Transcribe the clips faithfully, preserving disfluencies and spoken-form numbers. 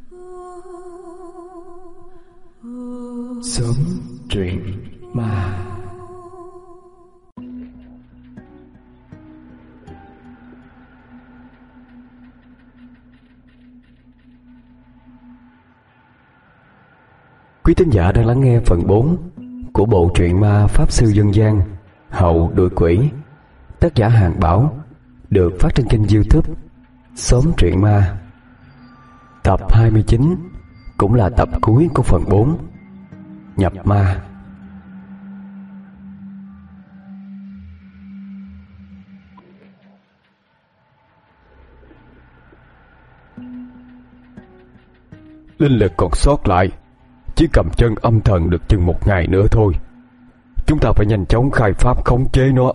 Sớm truyện ma. Quý thính giả đang lắng nghe phần bốn của bộ truyện ma Pháp Sư Dân Gian Hậu Đuổi Quỷ, tác giả Hàng Bảo, được phát trên kênh YouTube Sớm Truyện Ma. Tập hai mươi chín cũng là tập cuối của phần bốn, Nhập Ma. Linh lực còn sót lại chỉ cầm chân âm thần được chừng một ngày nữa thôi. Chúng ta phải nhanh chóng khai pháp khống chế nó.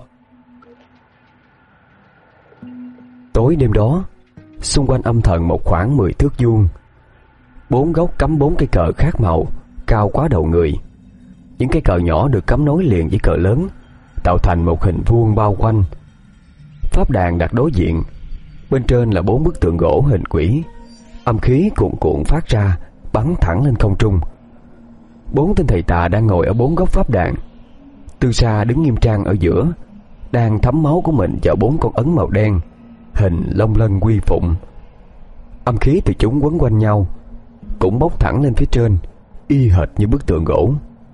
Tối đêm đó, xung quanh âm thần một khoảng mười thước vuông, bốn góc cắm bốn cây cờ khác màu, cao quá đầu người. Những cây cờ nhỏ được cắm nối liền với cờ lớn, tạo thành một hình vuông bao quanh. Pháp đàn đặt đối diện, bên trên là bốn bức tượng gỗ hình quỷ. Âm khí cuồn cuộn phát ra, bắn thẳng lên không trung. Bốn tên thầy tà đang ngồi ở bốn góc pháp đàn. Từ xa đứng nghiêm trang ở giữa, đang thấm máu của mình vào bốn con ấn màu đen, hình long lân quy phụng. Âm khí từ chúng quấn quanh nhau, cũng bốc thẳng lên phía trên, y hệt như bức tượng gỗ.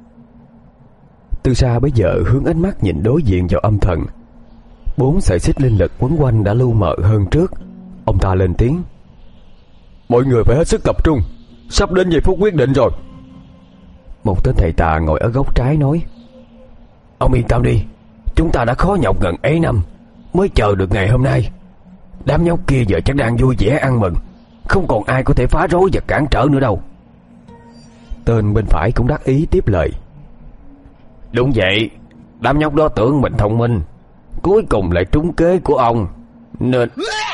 Từ xa bây giờ hướng ánh mắt nhìn đối diện vào âm thần. Bốn sợi xích linh lực quấn quanh đã lu mờ hơn trước. Ông ta lên tiếng: Mọi người phải hết sức tập trung, sắp đến giây phút quyết định rồi. Một tên thầy tà ngồi ở góc trái nói: Ông yên tâm đi, chúng ta đã khó nhọc gần ấy năm mới chờ được ngày hôm nay. Đám nhóc kia giờ chắc đang vui vẻ ăn mừng, không còn ai có thể phá rối và cản trở nữa đâu. Tên bên phải cũng đắc ý tiếp lời: Đúng vậy, đám nhóc đó tưởng mình thông minh, cuối cùng lại trúng kế của ông, nên...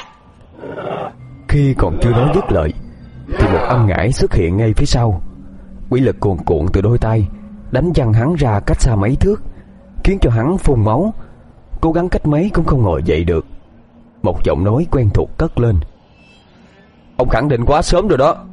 Khi còn chưa nói dứt lời thì một âm ngải xuất hiện ngay phía sau. Quỷ lực cuồn cuộn từ đôi tay đánh văng hắn ra cách xa mấy thước, khiến cho hắn phun máu, cố gắng cách mấy cũng không ngồi dậy được. Một giọng nói quen thuộc cất lên: Ông khẳng định quá sớm rồi đó.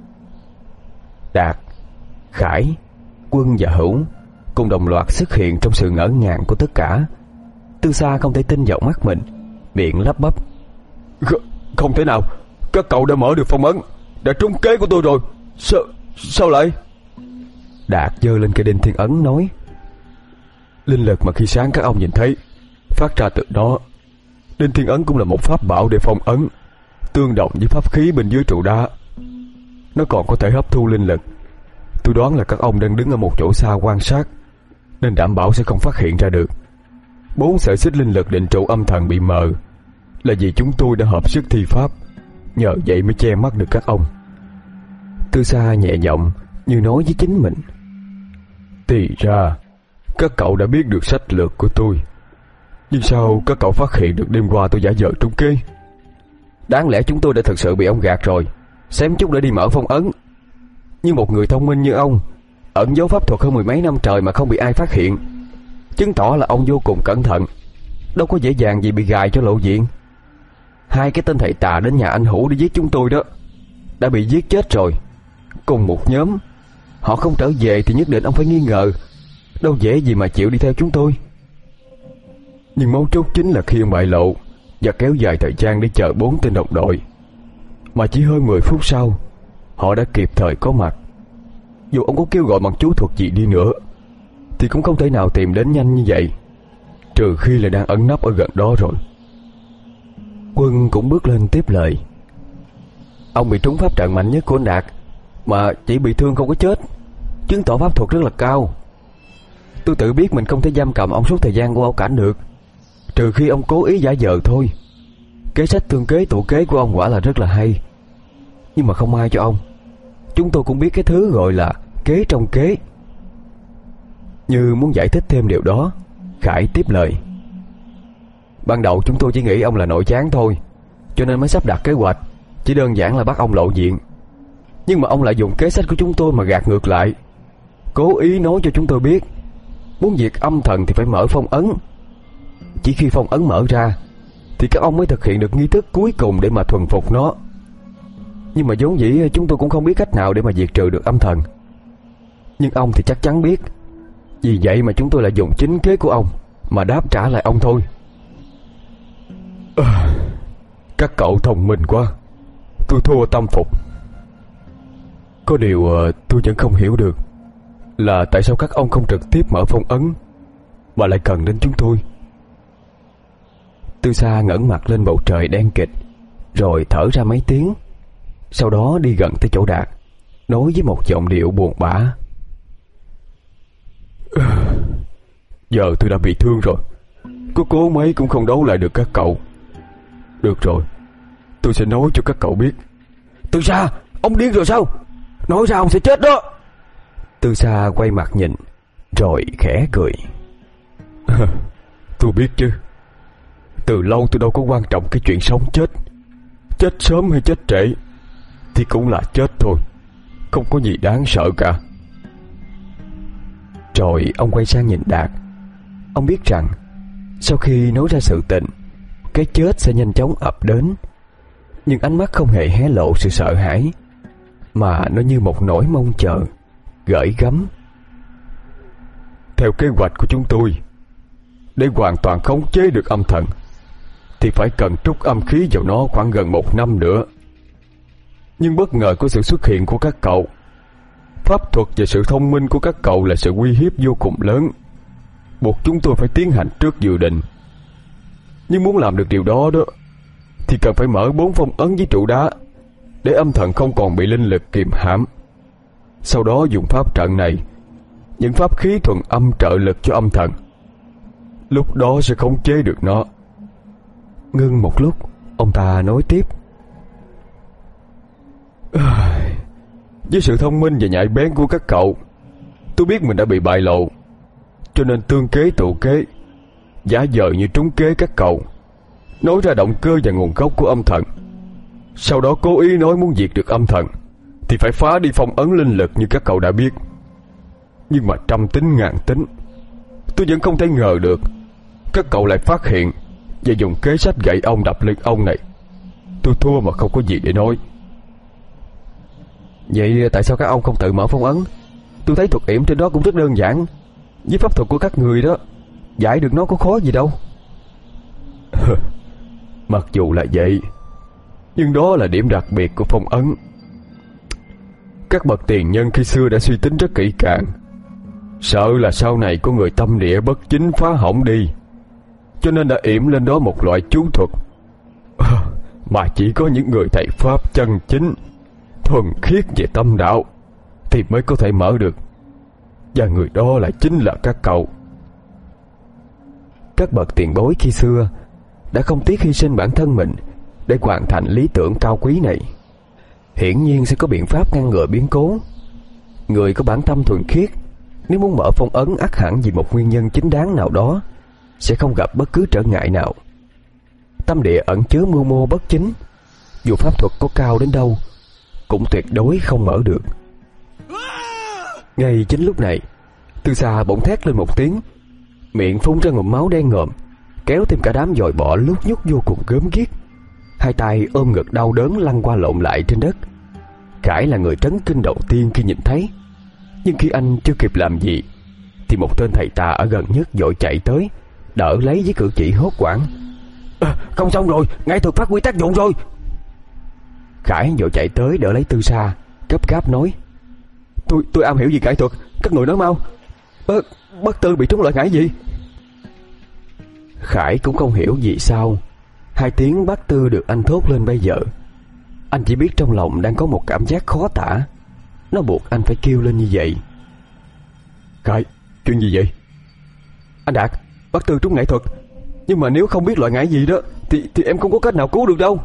Đạt, Khải, Quân và Hữu cùng đồng loạt xuất hiện trong sự ngỡ ngàng của tất cả. Từ xa không thể tin vào mắt mình, miệng lắp bắp: Không thể nào, các cậu đã mở được phong ấn, đã trúng kế của tôi rồi. Sao, sao lại? Đạt giơ lên cây đinh thiên ấn nói: Linh lực mà khi sáng các ông nhìn thấy phát ra từ đó. Đinh thiên ấn cũng là một pháp bảo để phong ấn, tương đồng với pháp khí bên dưới trụ đá. Nó còn có thể hấp thu linh lực. Tôi đoán là các ông đang đứng ở một chỗ xa quan sát, nên đảm bảo sẽ không phát hiện ra được. Bốn sợi xích linh lực định trụ âm thần bị mờ là vì chúng tôi đã hợp sức thi pháp, nhờ vậy mới che mắt được các ông. Từ xa nhẹ giọng như nói với chính mình: Thì ra các cậu đã biết được sách lược của tôi. Nhưng sao các cậu phát hiện được đêm qua tôi giả vờ trúng kế? Đáng lẽ chúng tôi đã thực sự bị ông gạt rồi, xém chút đã đi mở phong ấn. Nhưng một người thông minh như ông, ẩn giấu pháp thuật hơn mười mấy năm trời mà không bị ai phát hiện, chứng tỏ là ông vô cùng cẩn thận, đâu có dễ dàng gì bị gài cho lộ diện. Hai cái tên thầy tà đến nhà anh Hữu để giết chúng tôi đó, đã bị giết chết rồi. Cùng một nhóm, họ không trở về thì nhất định ông phải nghi ngờ, đâu dễ gì mà chịu đi theo chúng tôi. Nhưng mấu chốt chính là khi ông bại lộ và kéo dài thời gian để chờ bốn tên đồng đội, mà chỉ hơn mười phút sau họ đã kịp thời có mặt. Dù ông có kêu gọi bằng chú thuật gì đi nữa thì cũng không thể nào tìm đến nhanh như vậy, trừ khi là đang ẩn nấp ở gần đó rồi. Quân cũng bước lên tiếp lời: Ông bị trúng pháp trận mạnh nhất của anh Đạt mà chỉ bị thương không có chết, chứng tỏ pháp thuật rất là cao. Tôi tự biết mình không thể giam cầm ông suốt thời gian của ảo cảnh được, trừ khi ông cố ý giả vờ thôi. Kế sách tương kế tụ kế của ông quả là rất là hay, nhưng mà không ai cho ông. Chúng tôi cũng biết cái thứ gọi là kế trong kế. Như muốn giải thích thêm điều đó, Khải tiếp lời: Ban đầu chúng tôi chỉ nghĩ ông là nội gián thôi, cho nên mới sắp đặt kế hoạch, chỉ đơn giản là bắt ông lộ diện. Nhưng mà ông lại dùng kế sách của chúng tôi mà gạt ngược lại, cố ý nói cho chúng tôi biết muốn diệt âm thần thì phải mở phong ấn. Chỉ khi phong ấn mở ra thì các ông mới thực hiện được nghi thức cuối cùng để mà thuần phục nó. Nhưng mà vốn dĩ chúng tôi cũng không biết cách nào để mà diệt trừ được âm thần. Nhưng ông thì chắc chắn biết. Vì vậy mà chúng tôi lại dùng chính kế của ông mà đáp trả lại ông thôi. À, các cậu thông minh quá. Tôi thua tâm phục. Có điều tôi vẫn không hiểu được là tại sao các ông không trực tiếp mở phong ấn mà lại cần đến chúng tôi. Tư Sa ngẩng mặt lên bầu trời đen kịt, rồi thở ra mấy tiếng. Sau đó đi gần tới chỗ Đạt, nói với một giọng điệu buồn bã. Giờ tôi đã bị thương rồi, có cố mấy cũng không đấu lại được các cậu. Được rồi, tôi sẽ nói cho các cậu biết. Tư Sa, ông điên rồi sao? Nói ra ông sẽ chết đó. Tư Sa quay mặt nhìn, rồi khẽ cười. Tôi biết chứ. Từ lâu tôi đâu có quan trọng cái chuyện sống chết. Chết sớm hay chết trễ thì cũng là chết thôi, không có gì đáng sợ cả. Rồi ông quay sang nhìn Đạt. Ông biết rằng sau khi nói ra sự tình, cái chết sẽ nhanh chóng ập đến. Nhưng ánh mắt không hề hé lộ sự sợ hãi, mà nó như một nỗi mong chờ, gởi gắm. Theo kế hoạch của chúng tôi, để hoàn toàn khống chế được âm thần thì phải cần trút âm khí vào nó khoảng gần một năm nữa. Nhưng bất ngờ có sự xuất hiện của các cậu. Pháp thuật và sự thông minh của các cậu là sự uy hiếp vô cùng lớn, buộc chúng tôi phải tiến hành trước dự định. Nhưng muốn làm được điều đó đó thì cần phải mở bốn phong ấn với trụ đá, để âm thần không còn bị linh lực kiềm hãm. Sau đó dùng pháp trận này, những pháp khí thuần âm trợ lực cho âm thần. Lúc đó sẽ khống chế được nó. Ngưng một lúc, ông ta nói tiếp. Với sự thông minh và nhạy bén của các cậu, tôi biết mình đã bị bại lộ, cho nên tương kế tụ kế, giả vờ như trúng kế các cậu, nói ra động cơ và nguồn gốc của âm thần. Sau đó cố ý nói muốn diệt được âm thần thì phải phá đi phong ấn linh lực như các cậu đã biết. Nhưng mà trăm tính ngàn tính, tôi vẫn không thể ngờ được các cậu lại phát hiện và dùng kế sách gậy ông đập lưng ông này. Tôi thua mà không có gì để nói. Vậy tại sao các ông không tự mở phong ấn? Tôi thấy thuật yểm trên đó cũng rất đơn giản. Với pháp thuật của các người đó, giải được nó có khó gì đâu. Mặc dù là vậy, nhưng đó là điểm đặc biệt của phong ấn. Các bậc tiền nhân khi xưa đã suy tính rất kỹ càng, sợ là sau này có người tâm địa bất chính phá hỏng đi, cho nên đã yểm lên đó một loại chú thuật mà chỉ có những người thầy pháp chân chính, thuần khiết về tâm đạo thì mới có thể mở được. Và người đó lại chính là các cậu. Các bậc tiền bối khi xưa đã không tiếc hy sinh bản thân mình để hoàn thành lý tưởng cao quý này. Hiển nhiên sẽ có biện pháp ngăn ngừa biến cố. Người có bản tâm thuần khiết, nếu muốn mở phong ấn ắt hẳn vì một nguyên nhân chính đáng nào đó, sẽ không gặp bất cứ trở ngại nào. Tâm địa ẩn chứa mưu mô bất chính, dù pháp thuật có cao đến đâu cũng tuyệt đối không mở được. Ngay chính lúc này, Tư Sa bỗng thét lên một tiếng, miệng phun ra ngụm máu đen ngòm, kéo thêm cả đám dòi bọ lút nhút vô cùng gớm ghiếc. Hai tay ôm ngực đau đớn lăn qua lộn lại trên đất. Khải là người trấn kinh đầu tiên khi nhìn thấy, nhưng khi anh chưa kịp làm gì thì một tên thầy tà ở gần nhất vội chạy tới, đỡ lấy với cử chỉ hốt hoảng. À, không xong rồi, ngay thuật phát huy tác dụng rồi. Khải vội chạy tới đỡ lấy Tư Sa, gấp gáp nói. Tôi tôi am hiểu gì cải thuật, các người nói mau. Bất, bất tư bị trúng loại ngải gì? Khải cũng không hiểu vì sao hai tiếng bát tư được anh thốt lên bây giờ. Anh chỉ biết trong lòng đang có một cảm giác khó tả, nó buộc anh phải kêu lên như vậy. Khải, chuyện gì vậy? Anh Đạt, bát tư trúng ngải thuật, nhưng mà nếu không biết loại ngải gì đó Thì thì em không có cách nào cứu được đâu.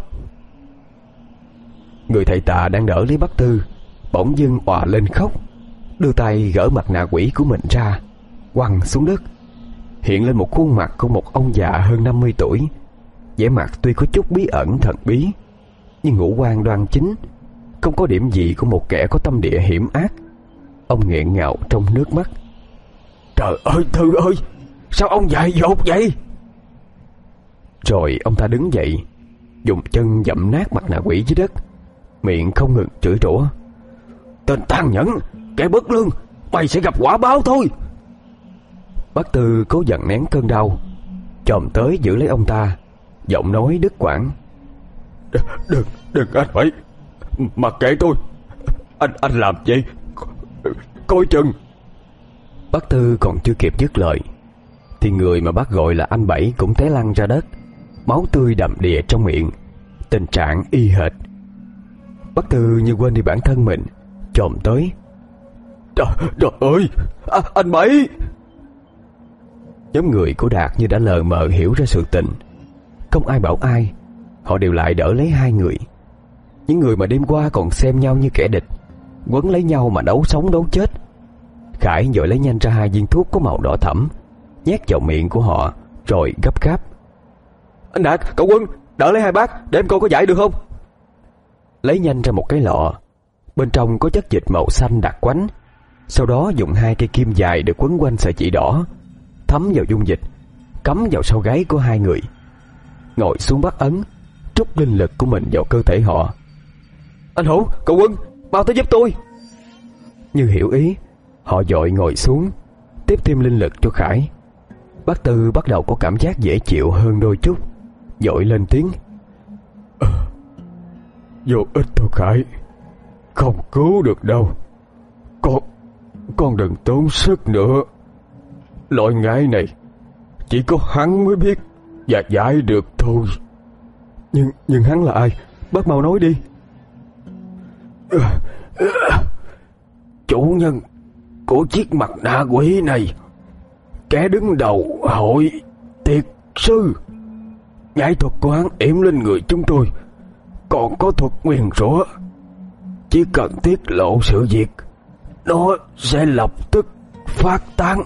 Người thầy tà đang đỡ lấy bát tư bỗng dưng òa lên khóc, đưa tay gỡ mặt nạ quỷ của mình ra, quăng xuống đất. Hiện lên một khuôn mặt của một ông già hơn năm mươi tuổi, vẻ mặt tuy có chút bí ẩn thần bí, nhưng ngũ quan đoan chính, không có điểm gì của một kẻ có tâm địa hiểm ác. Ông nghẹn ngào trong nước mắt. Trời ơi Thư ơi, sao ông dại dột vậy? Rồi ông ta đứng dậy, dùng chân dậm nát mặt nạ quỷ dưới đất, miệng không ngừng chửi rủa. Tên tàn nhẫn, kẻ bất lương, mày sẽ gặp quả báo thôi. Bác Tư cố dằn nén cơn đau, chồm tới giữ lấy ông ta, giọng nói đứt quãng. Đừng, đừng anh Bảy, mặc kệ tôi. Anh, anh làm vậy, coi chừng. Bác Tư còn chưa kịp dứt lời thì người mà bác gọi là anh Bảy cũng té lăn ra đất, máu tươi đầm đìa trong miệng, tình trạng y hệt. Bác Tư như quên đi bản thân mình, chồm tới. Trời, trời ơi, à, anh Bảy! Nhóm người của Đạt như đã lờ mờ hiểu ra sự tình, không ai bảo ai, họ đều lại đỡ lấy hai người. Những người mà đêm qua còn xem nhau như kẻ địch, quấn lấy nhau mà đấu sống đấu chết. Khải vội lấy nhanh ra hai viên thuốc có màu đỏ thẫm, nhét vào miệng của họ, rồi gấp gáp. Anh Đạt, cậu Quân, đỡ lấy hai bác để em coi có giải được không? Lấy nhanh ra một cái lọ, bên trong có chất dịch màu xanh đặc quánh. Sau đó dùng hai cây kim dài được quấn quanh sợi chỉ đỏ, thấm vào dung dịch, cắm vào sau gáy của hai người. Ngồi xuống bắt ấn, trút linh lực của mình vào cơ thể họ. Anh Hữu, cậu Quân, mau tới giúp tôi. Như hiểu ý, họ vội ngồi xuống, tiếp thêm linh lực cho Khải. Bác Tư bắt đầu có cảm giác dễ chịu hơn đôi chút, vội lên tiếng. À, vô ích thôi Khải, không cứu được đâu. Con, con đừng tốn sức nữa. Loại ngải này chỉ có hắn mới biết và giải được thôi. Nhưng, nhưng hắn là ai? Bác mau nói đi. À, à, chủ nhân của chiếc mặt nạ quỷ này, kẻ đứng đầu hội tiệt sư. Giải thuật của hắn yểm lên người chúng tôi, còn có thuật nguyền rủa. Chỉ cần tiết lộ sự việc, nó sẽ lập tức phát tán.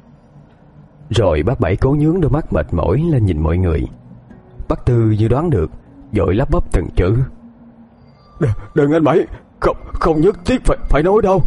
Rồi bác Bảy cố nhướng đôi mắt mệt mỏi lên nhìn mọi người. Bác Tư như đoán được, vội lắp bắp từng chữ. Đừng, đừng anh Bảy, không, không nhất thiết phải, phải nói đâu.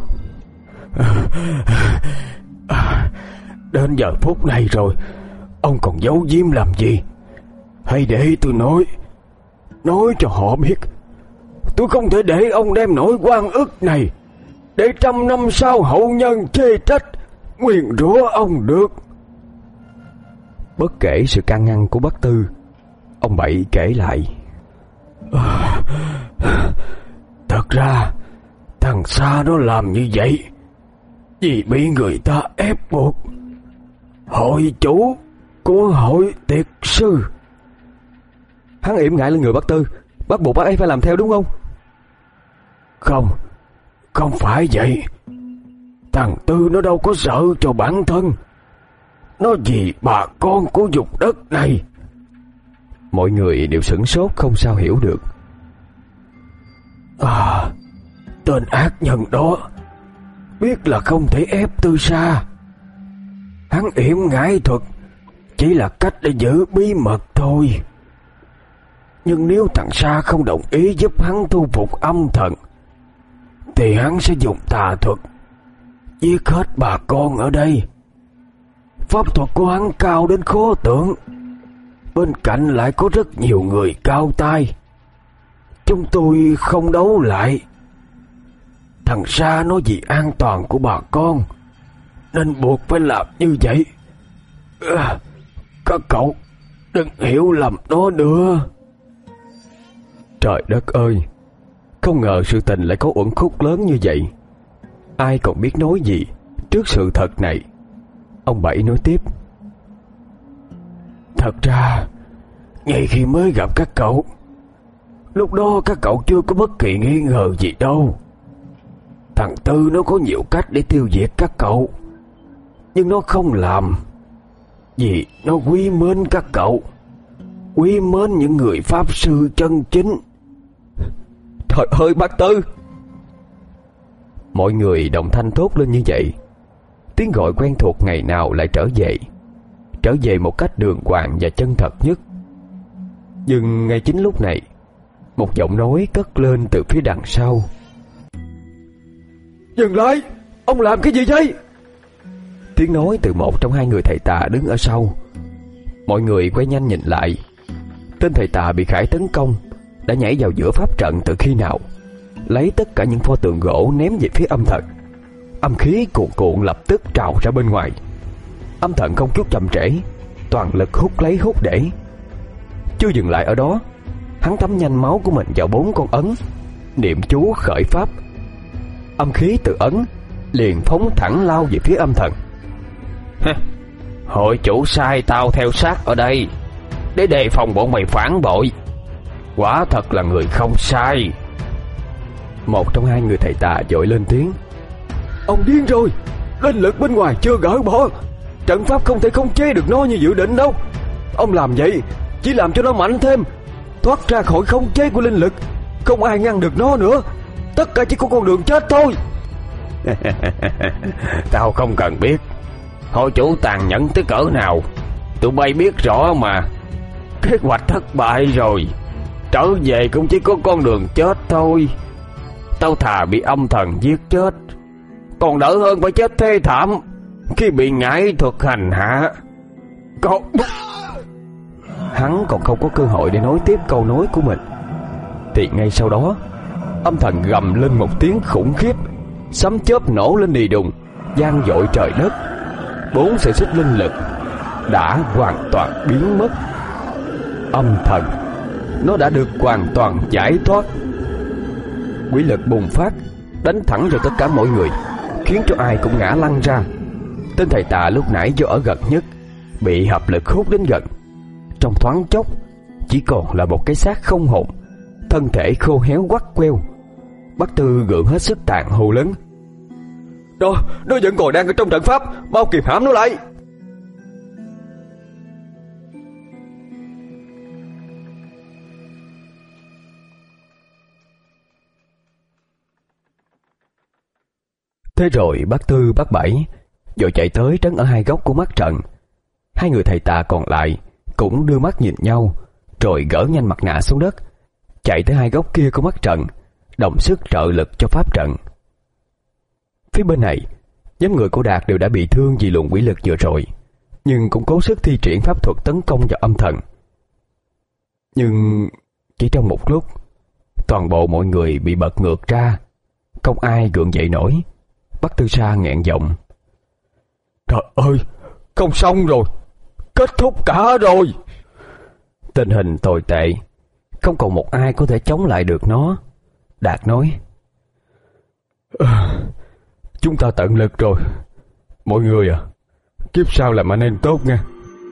Đến giờ phút này rồi, ông còn giấu giếm làm gì? Hãy để tôi nói, nói cho họ biết. Tôi không thể để ông đem nỗi oan ức này, để trăm năm sau hậu nhân chê trách, nguyền rủa ông được. Bất kể sự can ngăn của bác Tư, ông Bảy kể lại. À, thật ra thằng Sa nó làm như vậy vì bị người ta ép buộc. Hội chủ của hội tiệt sư. Hắn yểm ngại lên người bác Tư, bắt buộc bác ấy phải làm theo đúng không? Không, không phải vậy. Thằng Tư nó đâu có sợ cho bản thân, nó vì bà con của vùng đất này. Mọi người đều sửng sốt không sao hiểu được. À, tên ác nhân đó biết là không thể ép Tư Sa. Hắn yểm ngải thuật chỉ là cách để giữ bí mật thôi. Nhưng nếu thằng Sa không đồng ý giúp hắn thu phục âm thần, thì hắn sẽ dùng tà thuật giết hết bà con ở đây. Pháp thuật của hắn cao đến khó tưởng, bên cạnh lại có rất nhiều người cao tay. Chúng tôi không đấu lại. Thằng Sa nó vì an toàn của bà con nên buộc phải làm như vậy. À, các cậu đừng hiểu lầm nó nữa. Trời đất ơi, không ngờ sự tình lại có uẩn khúc lớn như vậy. Ai còn biết nói gì trước sự thật này. Ông Bảy nói tiếp. Thật ra ngay khi mới gặp các cậu, lúc đó các cậu chưa có bất kỳ nghi ngờ gì đâu. Thằng Tư nó có nhiều cách để tiêu diệt các cậu, nhưng nó không làm, vì nó quý mến các cậu, quý mến những người pháp sư chân chính. Trời ơi bác Tư! Mọi người đồng thanh thốt lên như vậy. Tiếng gọi quen thuộc ngày nào lại trở về, trở về một cách đường hoàng và chân thật nhất. Nhưng ngay chính lúc này, một giọng nói cất lên từ phía đằng sau. Dừng lại! Ông làm cái gì vậy? Tiếng nói từ một trong hai người thầy tà đứng ở sau. Mọi người quay nhanh nhìn lại. Tên thầy tà bị Khải tấn công đã nhảy vào giữa pháp trận từ khi nào, lấy tất cả những pho tượng gỗ ném về phía âm thần. Âm khí cuồn cuộn lập tức trào ra bên ngoài. Âm thần không chút chậm trễ, toàn lực hút lấy hút để. Chưa dừng lại ở đó, hắn thấm nhanh máu của mình vào bốn con ấn, niệm chú khởi pháp. Âm khí từ ấn liền phóng thẳng lao về phía âm thần. Hội chủ sai tao theo sát ở đây để đề phòng bọn mày phản bội. Quả thật là người không sai. Một trong hai người thầy tà vội lên tiếng. Ông điên rồi, linh lực bên ngoài chưa gỡ bỏ, trận pháp không thể khống chế được nó như dự định đâu. Ông làm vậy chỉ làm cho nó mạnh thêm, thoát ra khỏi khống chế của linh lực. Không ai ngăn được nó nữa, tất cả chỉ có con đường chết thôi. Tao không cần biết hội chủ tàn nhẫn tới cỡ nào, tụi bay biết rõ mà. Kế hoạch thất bại rồi, trở về cũng chỉ có con đường chết thôi. Tao thà bị âm thần giết chết, còn đỡ hơn phải chết thê thảm khi bị ngải thuật hành hạ. Còn hắn còn không có cơ hội để nói tiếp câu nói của mình, thì ngay sau đó âm thần gầm lên một tiếng khủng khiếp, sấm chớp nổ lên đì đùng, vang dội trời đất. Bốn sợi xích linh lực đã hoàn toàn biến mất. Âm thần nó đã được hoàn toàn giải thoát. Quỷ lực bùng phát, đánh thẳng vào tất cả mọi người, khiến cho ai cũng ngã lăn ra. Tên thầy tà lúc nãy do ở gần nhất bị hợp lực hút đến gần, trong thoáng chốc chỉ còn là một cái xác không hồn, thân thể khô héo quắt queo. Bác Tư gượng hết sức tàn hô lớn. Đó, nó vẫn còn đang ở trong trận pháp, mau kìm hãm nó lại. Thế rồi bác Tư bác Bảy vội chạy tới trấn ở hai góc của mắt trận. Hai người thầy tà còn lại cũng đưa mắt nhìn nhau, rồi gỡ nhanh mặt nạ xuống đất, chạy tới hai góc kia của mắt trận, đồng sức trợ lực cho pháp trận. Phía bên này, nhóm người của Đạt đều đã bị thương vì luồng quỷ lực vừa rồi, nhưng cũng cố sức thi triển pháp thuật tấn công vào âm thần. Nhưng chỉ trong một lúc, toàn bộ mọi người bị bật ngược ra, không ai gượng dậy nổi. Bác Tư Sa nghẹn giọng. Trời ơi, không xong rồi, kết thúc cả rồi. Tình hình tồi tệ, không còn một ai có thể chống lại được nó. Đạt nói. À, chúng ta tận lực rồi. Mọi người à, kiếp sau làm anh em tốt nha.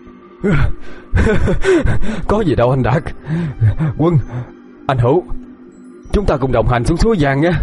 Có gì đâu anh Đạt. Quân, anh Hữu, chúng ta cùng đồng hành xuống suối vàng nha.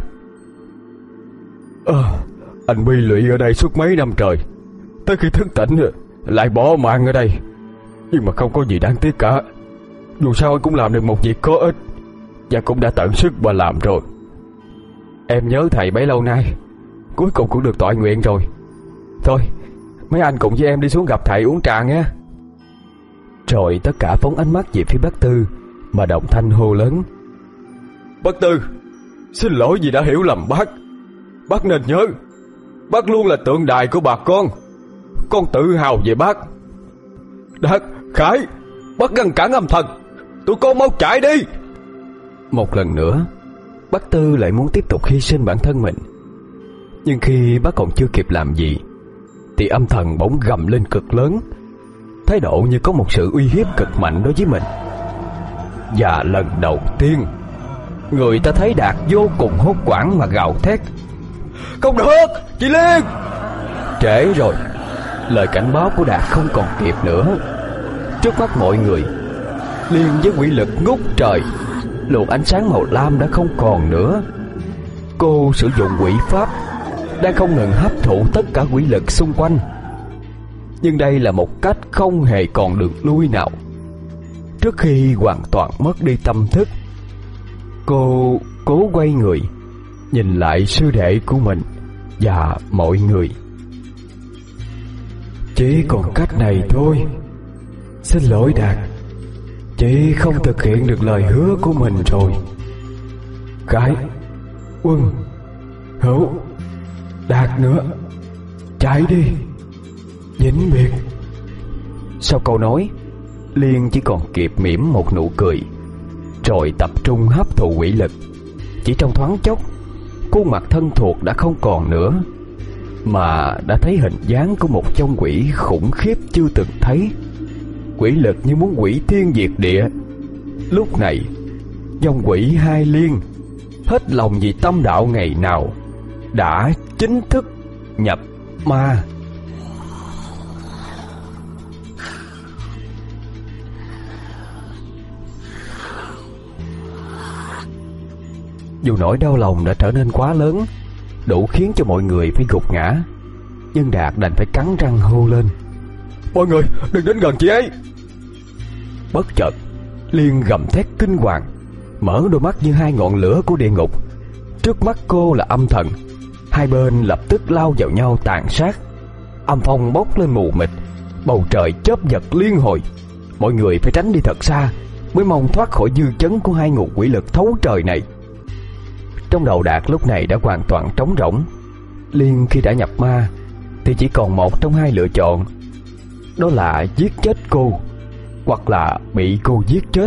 À, anh bi lụy ở đây suốt mấy năm trời, tới khi thức tỉnh lại bỏ mạng ở đây. Nhưng mà không có gì đáng tiếc cả. Dù sao anh cũng làm được một việc có ích, và cũng đã tận sức mà làm rồi. Em nhớ thầy bấy lâu nay, cuối cùng cũng được tọa nguyện rồi. Thôi, mấy anh cùng với em đi xuống gặp thầy uống trà nghe. Rồi tất cả phóng ánh mắt về phía bác Tư mà đồng thanh hô lớn. Bác Tư, xin lỗi vì đã hiểu lầm bác. Bác nên nhớ, bác luôn là tượng đài của bà con. Con tự hào về bác. Đạt, Khải, bác ngăn cản âm thần, tụi con mau chạy đi. Một lần nữa, bác Tư lại muốn tiếp tục hy sinh bản thân mình. Nhưng khi bác còn chưa kịp làm gì, thì âm thần bỗng gầm lên cực lớn, thái độ như có một sự uy hiếp cực mạnh đối với mình. Và lần đầu tiên, người ta thấy Đạt vô cùng hốt hoảng mà gào thét. Không được, chị Liên. Trễ rồi, lời cảnh báo của Đạt không còn kịp nữa. Trước mắt mọi người, Liên với quỷ lực ngút trời, luồng ánh sáng màu lam đã không còn nữa. Cô sử dụng quỷ pháp, đang không ngừng hấp thụ tất cả quỷ lực xung quanh. Nhưng đây là một cách không hề còn đường lui nào. Trước khi hoàn toàn mất đi tâm thức, cô cố quay người, nhìn lại sư đệ của mình và mọi người. Chỉ còn cách này thôi. Xin lỗi Đạt, chị không thực hiện được lời hứa của mình rồi. Khải, Quân, Hữu, Đạt nữa, chạy đi, vĩnh biệt. Sau câu nói, Liên chỉ còn kịp mỉm một nụ cười, rồi tập trung hấp thụ quỷ lực, Chỉ trong thoáng chốc, khuôn mặt thân thuộc đã không còn nữa, mà đã thấy hình dáng của một vong quỷ khủng khiếp chưa từng thấy. Quỷ lực như muốn hủy thiên diệt địa. Lúc này, vong quỷ Hai Liên hết lòng vì tâm đạo ngày nào đã chính thức nhập ma. Dù nỗi đau lòng đã trở nên quá lớn, đủ khiến cho mọi người phải gục ngã, nhưng Đạt đành phải cắn răng hô lên: Mọi người đừng đến gần chị ấy. Bất chợt, Liên gầm thét kinh hoàng, mở đôi mắt như hai ngọn lửa của địa ngục. Trước mắt cô là âm thần. Hai bên lập tức lao vào nhau tàn sát. Âm phong bốc lên mù mịt, bầu trời chớp giật liên hồi. Mọi người phải tránh đi thật xa mới mong thoát khỏi dư chấn của hai nguồn quỷ lực thấu trời này. Trong đầu Đạt lúc này đã hoàn toàn trống rỗng. Liên khi đã nhập ma thì chỉ còn một trong hai lựa chọn, đó là giết chết cô hoặc là bị cô giết chết.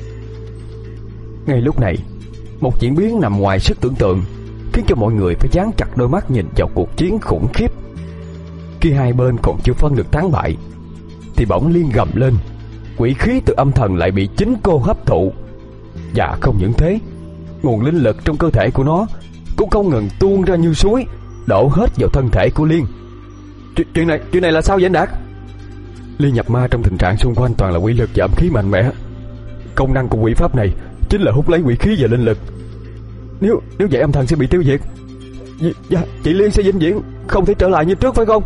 Ngay lúc này, một diễn biến nằm ngoài sức tưởng tượng khiến cho mọi người phải dán chặt đôi mắt nhìn vào cuộc chiến khủng khiếp. Khi hai bên còn chưa phân được thắng bại thì bỗng Liên gầm lên, quỷ khí từ âm thần lại bị chính cô hấp thụ. Và không những thế, nguồn linh lực trong cơ thể của nó cũng không ngừng tuôn ra như suối, đổ hết vào thân thể của Liên. Ch chuyện này chuyện này là sao vậy anh Đạt? Liên nhập ma trong tình trạng xung quanh toàn là quỷ lực và âm khí mạnh mẽ. Công năng của quỷ pháp này chính là hút lấy quỷ khí và linh lực. Nếu nếu vậy âm thần sẽ bị tiêu diệt. Dạ, chị Liên sẽ vĩnh viễn không thể trở lại như trước phải không?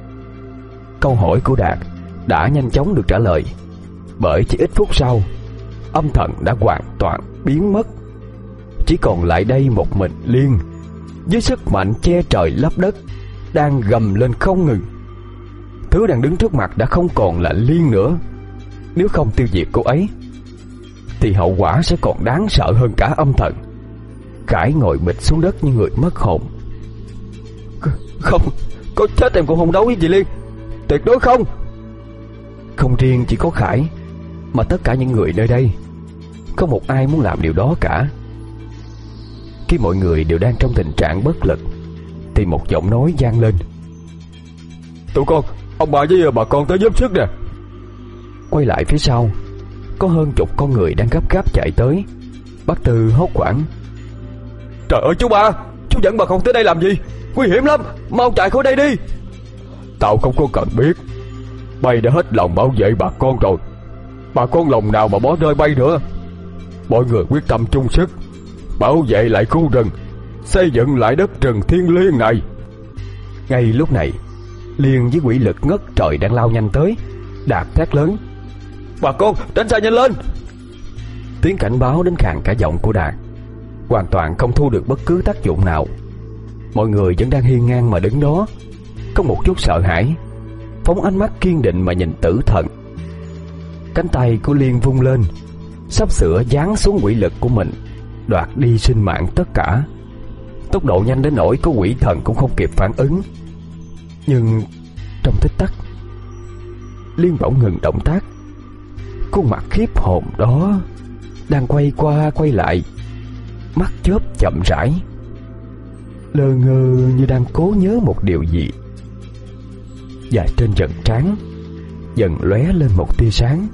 Câu hỏi của Đạt đã nhanh chóng được trả lời, bởi chỉ ít phút sau, âm thần đã hoàn toàn biến mất. Chỉ còn lại đây một mình Liên, với sức mạnh che trời lấp đất, đang gầm lên không ngừng. Thứ đang đứng trước mặt đã không còn là Liên nữa. Nếu không tiêu diệt cô ấy thì hậu quả sẽ còn đáng sợ hơn cả âm thần. Khải ngồi bịch xuống đất như người mất hồn. Không, có chết em cũng không đấu với chị Liên, tuyệt đối không. Không riêng chỉ có Khải, mà tất cả những người nơi đây, không một ai muốn làm điều đó cả. Khi mọi người đều đang trong tình trạng bất lực thì một giọng nói vang lên: Tụi con, ông bà với bà con tới giúp sức nè. Quay lại phía sau, có hơn chục con người đang gấp gáp chạy tới. Bác Tư hốt hoảng: Trời ơi chú ba, chú dẫn bà con tới đây làm gì? Nguy hiểm lắm, mau chạy khỏi đây đi. Tao không có cần biết, bay đã hết lòng bảo vệ bà con rồi. Bà con lòng nào mà bỏ rơi bay nữa. Mọi người quyết tâm chung sức bảo vệ lại khu rừng, xây dựng lại đất rừng thiêng liêng này. Ngay lúc này, Liên với quỷ lực ngất trời đang lao nhanh tới. Đạt thét lớn: Bà con tránh xa nhanh lên. Tiếng cảnh báo đến khàn cả giọng của Đạt, hoàn toàn không thu được bất cứ tác dụng nào. Mọi người vẫn đang hiên ngang mà đứng đó, không một chút sợ hãi, phóng ánh mắt kiên định mà nhìn tử thần. Cánh tay của Liên vung lên, sắp sửa giáng xuống quỷ lực của mình, đoạt đi sinh mạng tất cả. Tốc độ nhanh đến nỗi có quỷ thần cũng không kịp phản ứng. Nhưng trong tích tắc, Liên bỗng ngừng động tác. Khuôn mặt khiếp hồn đó đang quay qua quay lại, mắt chớp chậm rãi, lơ ngơ như đang cố nhớ một điều gì. Và trên trần trán dần lóe lên một tia sáng.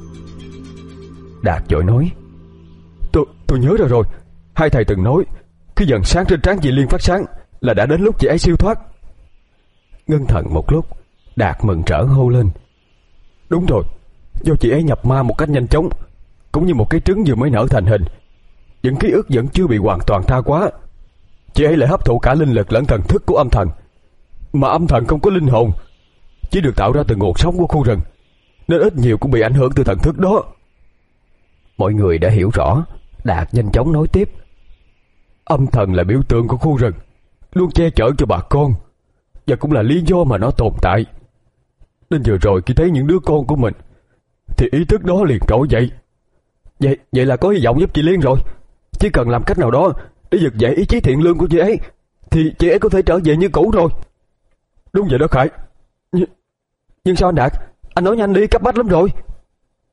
Đạt vội nói: Tôi tôi nhớ ra rồi. Hai thầy từng nói khi dần sáng trên trán chị Liên phát sáng là đã đến lúc chị ấy siêu thoát. Ngưng thần một lúc, Đạt mừng rỡ hô lên: Đúng rồi, do chị ấy nhập ma một cách nhanh chóng, cũng như một cái trứng vừa mới nở thành hình. Những ký ức vẫn chưa bị hoàn toàn tha hóa. Chị ấy lại hấp thụ cả linh lực lẫn thần thức của âm thần. Mà âm thần không có linh hồn, chỉ được tạo ra từ nguồn sống của khu rừng, nên ít nhiều cũng bị ảnh hưởng từ thần thức đó. Mọi người đã hiểu rõ. Đạt nhanh chóng nói tiếp: Âm thần là biểu tượng của khu rừng, luôn che chở cho bà con, và cũng là lý do mà nó tồn tại. Nên vừa rồi khi thấy những đứa con của mình thì ý thức đó liền trỗi dậy. Vậy vậy là có hy vọng giúp chị Liên rồi. Chỉ cần làm cách nào đó để vực dậy ý chí thiện lương của chị ấy thì chị ấy có thể trở về như cũ rồi. Đúng vậy đó Khải. Nhưng, nhưng sao anh Đạt? Anh nói nhanh đi, cấp bách lắm rồi.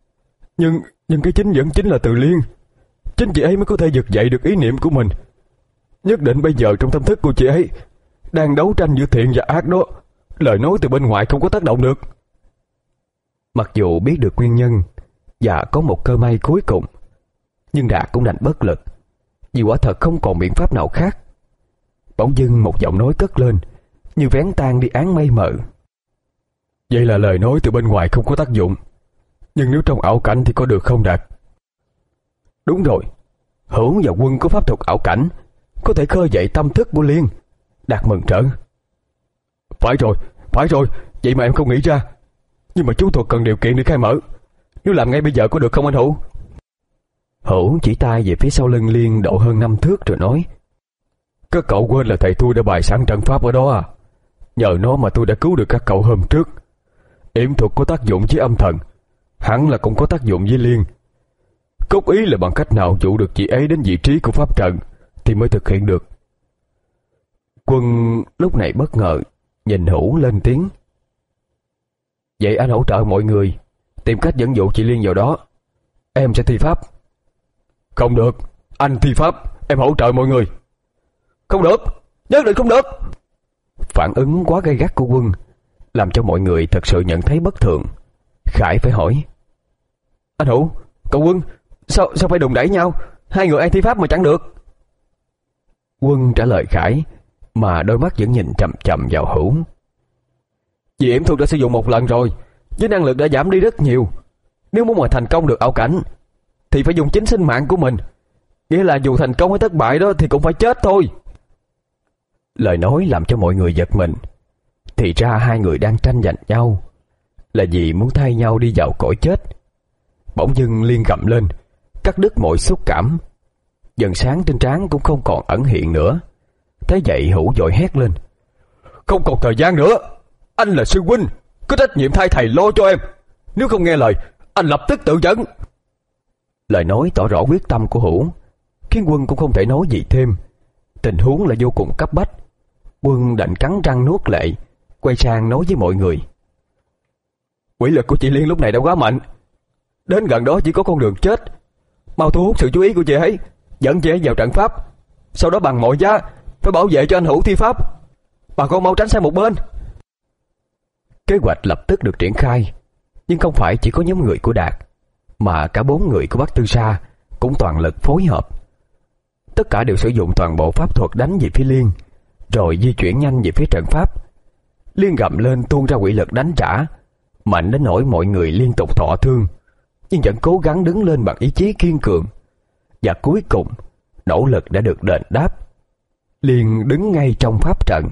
Nhưng nhưng cái chính vẫn chính là từ Liên. Chính chị ấy mới có thể vực dậy được ý niệm của mình, Nhất định bây giờ trong tâm thức của chị ấy đang đấu tranh giữa thiện và ác đó. Lời nói từ bên ngoài không có tác động được. Mặc dù biết được nguyên nhân và có một cơ may cuối cùng, nhưng Đạt cũng đành bất lực, vì quả thật không còn biện pháp nào khác. Bỗng dưng một giọng nói cất lên, như vén tan đi áng mây mờ. Vậy là lời nói từ bên ngoài không có tác dụng, nhưng nếu trong ảo cảnh thì có được không Đạt? Đúng rồi, Hữu và Quân có pháp thuật ảo cảnh, có thể khơi dậy tâm thức của Liên. Đạt mừng rỡ. Phải rồi, phải rồi, vậy mà em không nghĩ ra. Nhưng mà chú thuật cần điều kiện để khai mở. Nếu làm ngay bây giờ có được không anh Hữu? Hữu chỉ tay về phía sau lưng Liên độ hơn năm thước rồi nói: Các cậu quên là thầy tôi đã bày sẵn trận pháp ở đó à? Nhờ nó mà tôi đã cứu được các cậu hôm trước. Yểm thuật có tác dụng với âm thần, hẳn là cũng có tác dụng với Liên. Cốt ý là bằng cách nào dụ được chị ấy đến vị trí của pháp trận thì mới thực hiện được. Quân lúc này bất ngờ nhìn Hữu lên tiếng: Vậy anh hỗ trợ mọi người tìm cách dẫn dụ chị Liên vào đó, em sẽ thi pháp. Không được, anh thi pháp, em hỗ trợ mọi người. Không được, nhất định không được. Phản ứng quá gay gắt của Quân làm cho mọi người thật sự nhận thấy bất thường. Khải phải hỏi: Anh Hữu, cậu Quân, sao sao phải đùng đẩy nhau? Hai người ai thi pháp mà chẳng được? Quân trả lời Khải, mà đôi mắt vẫn nhìn chằm chằm vào Hữu. Vì yểm thuật đã sử dụng một lần rồi, với năng lực đã giảm đi rất nhiều. Nếu muốn mà thành công được ảo cảnh thì phải dùng chính sinh mạng của mình. Nghĩa là dù thành công hay thất bại đó thì cũng phải chết thôi. Lời nói làm cho mọi người giật mình. Thì ra hai người đang tranh giành nhau là vì muốn thay nhau đi vào cõi chết. Bỗng dưng Liên gầm lên, cắt đứt mọi xúc cảm. Dần sáng trên trán cũng không còn ẩn hiện nữa. Thế vậy Hữu vội hét lên: Không còn thời gian nữa, anh là sư huynh, có trách nhiệm thay thầy lo cho em. Nếu không nghe lời, anh lập tức tự dẫn. Lời nói tỏ rõ quyết tâm của Hữu, khiến Quân cũng không thể nói gì thêm. Tình huống là vô cùng cấp bách. Quân đành cắn răng nuốt lệ, quay sang nói với mọi người: Quỷ lực của chị Liên lúc này đã quá mạnh, đến gần đó chỉ có con đường chết. Mau thu hút sự chú ý của chị ấy, dẫn chị ấy vào trận pháp, sau đó bằng mọi giá phải bảo vệ cho anh Hữu thi pháp. Bà con mau tránh sang một bên. Kế hoạch lập tức được triển khai, nhưng không phải chỉ có nhóm người của Đạt, mà cả bốn người của Bắc Tư Sa cũng toàn lực phối hợp. Tất cả đều sử dụng toàn bộ pháp thuật đánh về phía Liên, rồi di chuyển nhanh về phía trận pháp. Liên gầm lên tuôn ra quỷ lực đánh trả, mạnh đến nỗi mọi người liên tục thọ thương, nhưng vẫn cố gắng đứng lên bằng ý chí kiên cường. Và cuối cùng nỗ lực đã được đền đáp. Liên đứng ngay trong pháp trận.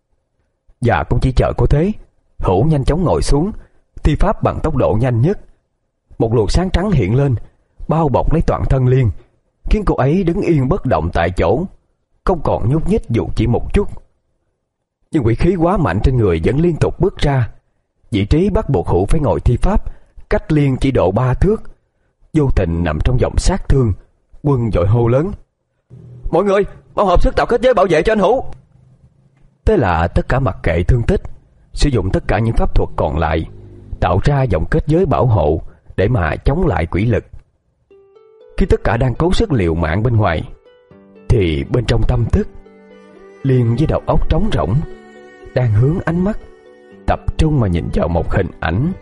Và cũng chỉ chờ có thế, Hữu nhanh chóng ngồi xuống, thi pháp bằng tốc độ nhanh nhất. Một luồng sáng trắng hiện lên, bao bọc lấy toàn thân Liên, khiến cô ấy đứng yên bất động tại chỗ, không còn nhúc nhích dù chỉ một chút. Nhưng quỷ khí quá mạnh trên người vẫn liên tục bước ra. Vị trí bắt buộc Hữu phải ngồi thi pháp cách Liên chỉ độ ba thước. Vô tình nằm trong vòng sát thương, Quân vội hô lớn: Mọi người mau hợp sức tạo kết giới bảo vệ cho anh Hữu. Thế là tất cả mặc kệ thương tích, sử dụng tất cả những pháp thuật còn lại, tạo ra vòng kết giới bảo hộ để mà chống lại quỷ lực. Khi tất cả đang cố sức liều mạng bên ngoài, thì bên trong tâm thức, Liên với đầu óc trống rỗng đang hướng ánh mắt tập trung mà nhìn vào một hình ảnh,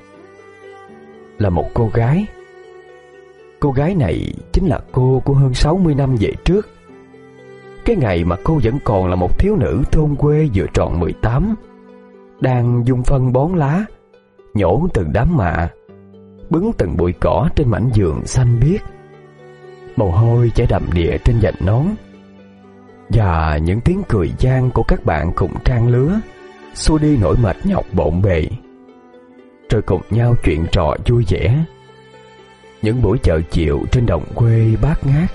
là một cô gái. Cô gái này chính là cô của hơn sáu mươi năm về trước, cái ngày mà cô vẫn còn là một thiếu nữ thôn quê vừa tròn mười tám, đang dung phân bón lá, nhổ từng đám mạ, bứng từng bụi cỏ trên mảnh vườn xanh biếc. Mồ hôi chảy đầm đìa trên vành nón, và những tiếng cười gian của các bạn cùng trang lứa xua đi nỗi mệt nhọc bộn bề, rồi cùng nhau chuyện trò vui vẻ. Những buổi chợ chiều trên đồng quê bát ngát.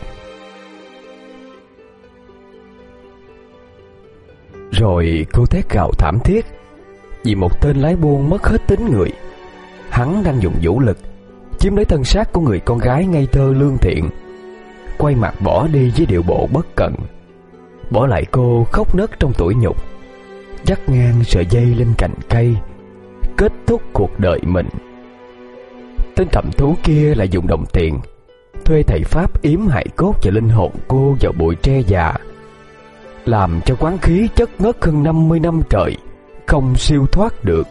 Rồi cô thét gào thảm thiết vì một tên lái buôn mất hết tính người. Hắn đang dùng vũ lực chiếm lấy thân xác của người con gái ngây thơ lương thiện, quay mặt bỏ đi với điệu bộ bất cẩn, bỏ lại cô khóc nấc trong tủi nhục, dắt ngang sợi dây lên cành cây, kết thúc cuộc đời mình. Tên thẩm thú kia lại dùng đồng tiền thuê thầy pháp yếm hại cốt và linh hồn cô vào bụi tre già, làm cho quán khí chất ngất hơn năm mươi năm trời không siêu thoát được.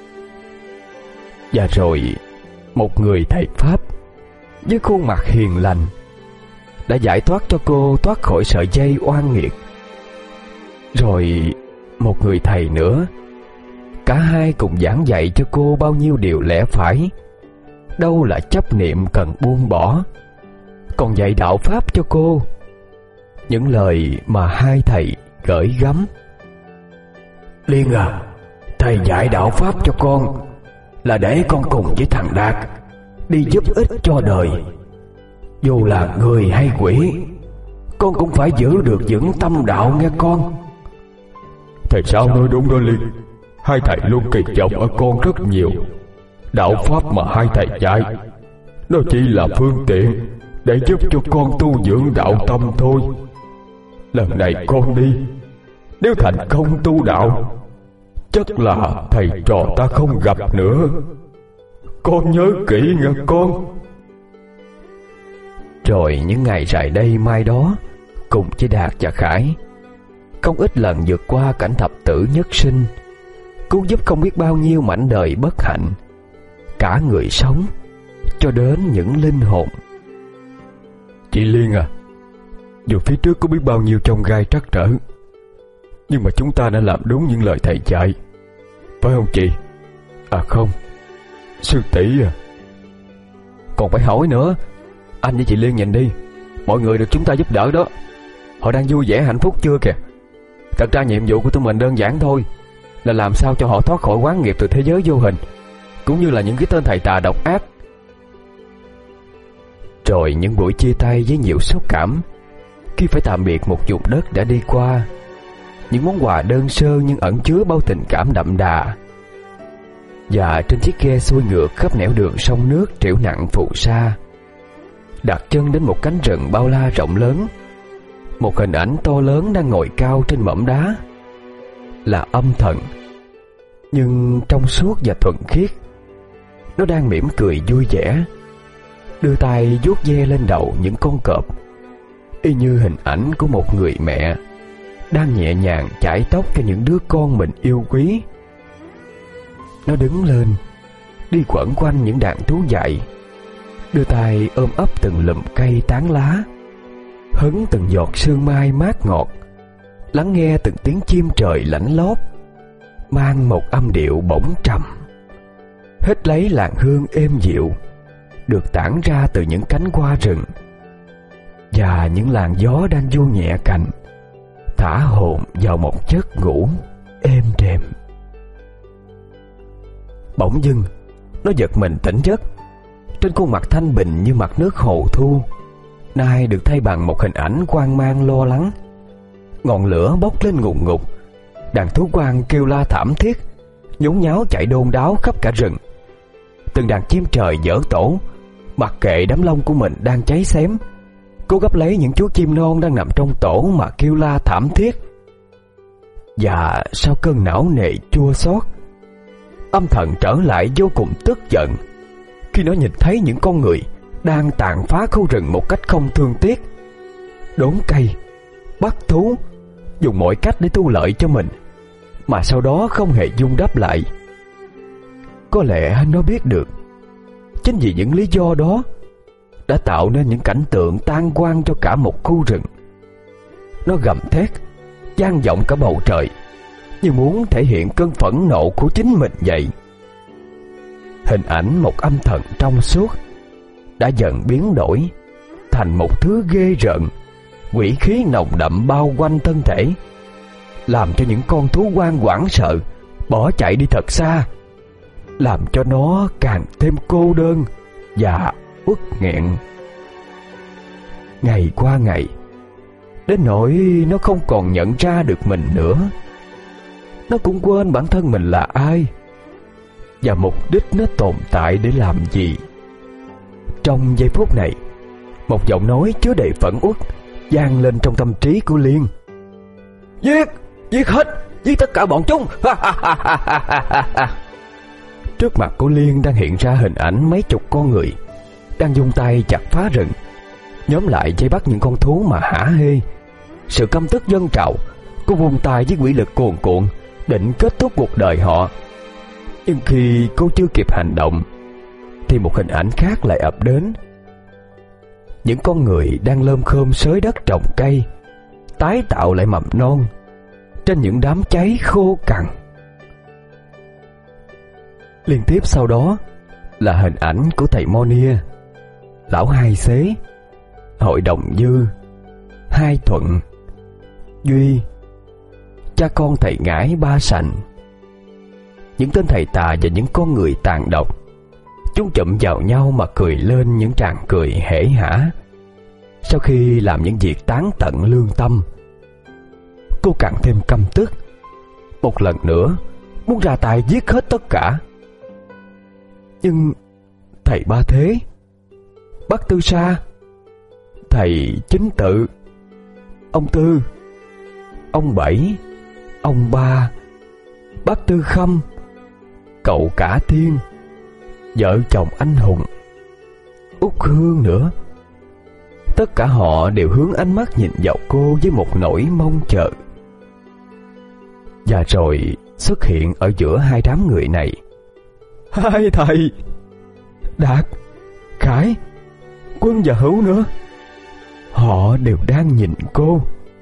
Và rồi một người thầy Pháp với khuôn mặt hiền lành đã giải thoát cho cô thoát khỏi sợi dây oan nghiệt. Rồi một người thầy nữa, cả hai cùng giảng dạy cho cô bao nhiêu điều lẽ phải, đâu là chấp niệm cần buông bỏ, còn dạy đạo Pháp cho cô. Những lời mà hai thầy gửi gắm: Liên à, thầy dạy đạo Pháp cho con là để con cùng với thằng Đạt đi giúp ích cho đời. Dù là người hay quỷ, con cũng phải giữ được vững tâm đạo nghe con. Thầy sao nói đúng đó Liên. Hai thầy luôn kỳ vọng ở con rất nhiều. Đạo Pháp mà hai thầy dạy, nó chỉ là phương tiện để giúp cho con tu dưỡng đạo tâm thôi. Lần này con đi, nếu thành công tu đạo, chắc là thầy trò ta không gặp nữa. Con nhớ kỹ nghe con. Rồi những ngày rày đây mai đó, cùng với Đạt và Khải, không ít lần vượt qua cảnh thập tử nhất sinh, cứu giúp không biết bao nhiêu mảnh đời bất hạnh, cả người sống cho đến những linh hồn. Chị Liên à, dù phía trước có biết bao nhiêu chông gai trắc trở, nhưng mà chúng ta đã làm đúng những lời thầy dạy, phải không chị? À không, sư tỷ à. Còn phải hỏi nữa. Anh với chị Liên nhìn đi, mọi người được chúng ta giúp đỡ đó, họ đang vui vẻ hạnh phúc chưa kìa. Thật ra nhiệm vụ của tụi mình đơn giản thôi, là làm sao cho họ thoát khỏi oán nghiệp từ thế giới vô hình, cũng như là những cái tên thầy tà độc ác. Rồi những buổi chia tay với nhiều xúc cảm, khi phải tạm biệt một vùng đất đã đi qua, những món quà đơn sơ nhưng ẩn chứa bao tình cảm đậm đà. Và trên chiếc ghe xuôi ngược khắp nẻo đường sông nước triểu nặng phù sa, đặt chân đến một cánh rừng bao la rộng lớn, một hình ảnh to lớn đang ngồi cao trên mỏm đá, là âm thần, nhưng trong suốt và thuần khiết. Nó đang mỉm cười vui vẻ, đưa tay vuốt ve lên đầu những con cọp, y như hình ảnh của một người mẹ đang nhẹ nhàng chải tóc cho những đứa con mình yêu quý. Nó đứng lên, đi quẩn quanh những đàn thú dại, đưa tay ôm ấp từng lùm cây tán lá, hứng từng giọt sương mai mát ngọt, lắng nghe từng tiếng chim trời lãnh lót, mang một âm điệu bổng trầm, hít lấy làn hương êm dịu được tản ra từ những cánh hoa rừng và những làn gió đang du nhẹ cành, thả hồn vào một giấc ngủ êm đềm. Bỗng dưng nó giật mình tỉnh giấc. Trên khuôn mặt thanh bình như mặt nước hồ thu, nay được thay bằng một hình ảnh hoang mang lo lắng. Ngọn lửa bốc lên ngùn ngụt, đàn thú hoang kêu la thảm thiết, nhốn nháo chạy đôn đáo khắp cả rừng. Từng đàn chim trời dở tổ, mặc kệ đám lông của mình đang cháy xém, cố gấp lấy những chú chim non đang nằm trong tổ mà kêu la thảm thiết. Và sau cơn não nề chua xót, âm thần trở lại vô cùng tức giận khi nó nhìn thấy những con người đang tàn phá khu rừng một cách không thương tiếc, đốn cây, bắt thú, dùng mọi cách để thu lợi cho mình, mà sau đó không hề vun đắp lại. Có lẽ nó biết được, chính vì những lý do đó đã tạo nên những cảnh tượng tan hoang cho cả một khu rừng. Nó gầm thét, vang vọng cả bầu trời, như muốn thể hiện cơn phẫn nộ của chính mình vậy. Hình ảnh một âm thần trong suốt đã dần biến đổi thành một thứ ghê rợn, quỷ khí nồng đậm bao quanh thân thể, làm cho những con thú hoang hoảng sợ bỏ chạy đi thật xa, làm cho nó càng thêm cô đơn và uất nghẹn. Ngày qua ngày, đến nỗi nó không còn nhận ra được mình nữa. Nó cũng quên bản thân mình là ai và mục đích nó tồn tại để làm gì. Trong giây phút này, một giọng nói chứa đầy phẫn uất vang lên trong tâm trí của Liên. Giết! Giết hết! Giết tất cả bọn chúng! Trước mặt của Liên đang hiện ra hình ảnh mấy chục con người đang dùng tay chặt phá rừng, nhóm lại vây bắt những con thú mà hả hê. Sự căm tức dâng trào cô vung tay với quỷ lực cuồn cuộn, định kết thúc cuộc đời họ. Nhưng khi cô chưa kịp hành động thì một hình ảnh khác lại ập đến. Những con người đang lơm khơm xới đất trồng cây, tái tạo lại mầm non trên những đám cháy khô cằn. Liên tiếp sau đó là hình ảnh của thầy Monia, lão Hai Xế, hội đồng Dư, Hai Thuận, Duy, cha con thầy Ngải Ba Sành. Những tên thầy tà và những con người tàn độc, chúng chụm vào nhau mà cười lên những tràng cười hể hả. Sau khi làm những việc tán tận lương tâm, cô càng thêm căm tức, một lần nữa muốn ra tay giết hết tất cả. Nhưng thầy Ba Thế, bác Tư Sa, thầy Chính Tự, ông Tư, ông Bảy, ông Ba, bác Tư Khâm, cậu Cả Thiên, vợ chồng anh Hùng, Út Hương nữa, tất cả họ đều hướng ánh mắt nhìn vào cô với một nỗi mong chờ. Và rồi xuất hiện ở giữa hai đám người này hai thầy Đạt, Khải, Quân và Hữu nữa. Họ đều đang nhìn cô.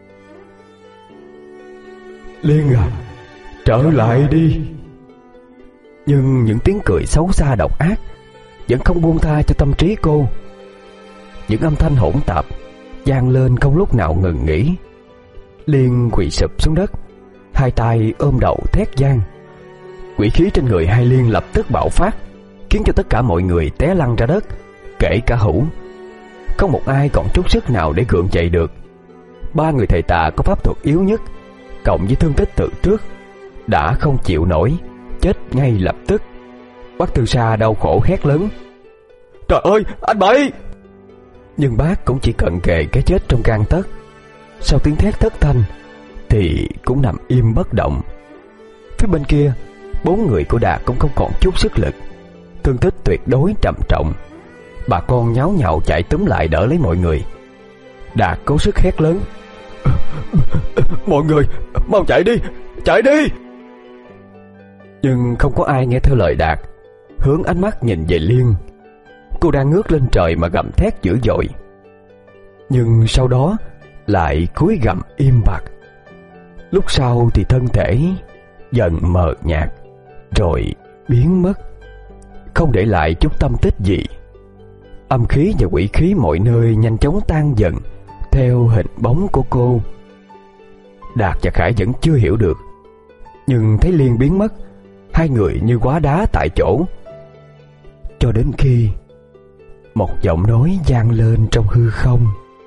Liên à, trở lại đi. Nhưng những tiếng cười xấu xa độc ác vẫn không buông tha cho tâm trí cô. Những âm thanh hỗn tạp vang lên không lúc nào ngừng nghỉ. Liên quỳ sụp xuống đất, hai tay ôm đầu thét vang. Quỷ khí trên người hai Liên lập tức bạo phát, khiến cho tất cả mọi người té lăn ra đất, kể cả Hữu. Không một ai còn chút sức nào để gượng dậy được. Ba người thầy tà có pháp thuật yếu nhất, cộng với thương tích từ trước, đã không chịu nổi, chết ngay lập tức. Bác Tư Sa đau khổ hét lớn: Trời ơi, anh Bảy! Nhưng bác cũng chỉ cận kề cái chết trong gang tấc. Sau tiếng thét thất thanh thì cũng nằm im bất động. Phía bên kia, bốn người của Đạt cũng không còn chút sức lực, thương tích tuyệt đối trầm trọng. Bà con nháo nhào chạy túm lại đỡ lấy mọi người. Đạt cố sức hét lớn: Mọi người, mau chạy đi, chạy đi! Nhưng không có ai nghe theo lời Đạt, hướng ánh mắt nhìn về Liên. Cô đang ngước lên trời mà gầm thét dữ dội, nhưng sau đó lại cúi gằm im bặt. Lúc sau thì thân thể dần mờ nhạt, rồi biến mất, không để lại chút tâm tích gì. Âm khí và quỷ khí mọi nơi nhanh chóng tan dần theo hình bóng của cô. Đạt và Khải vẫn chưa hiểu được, nhưng thấy Liên biến mất, hai người như hóa đá tại chỗ. Cho đến khi một giọng nói vang lên trong hư không: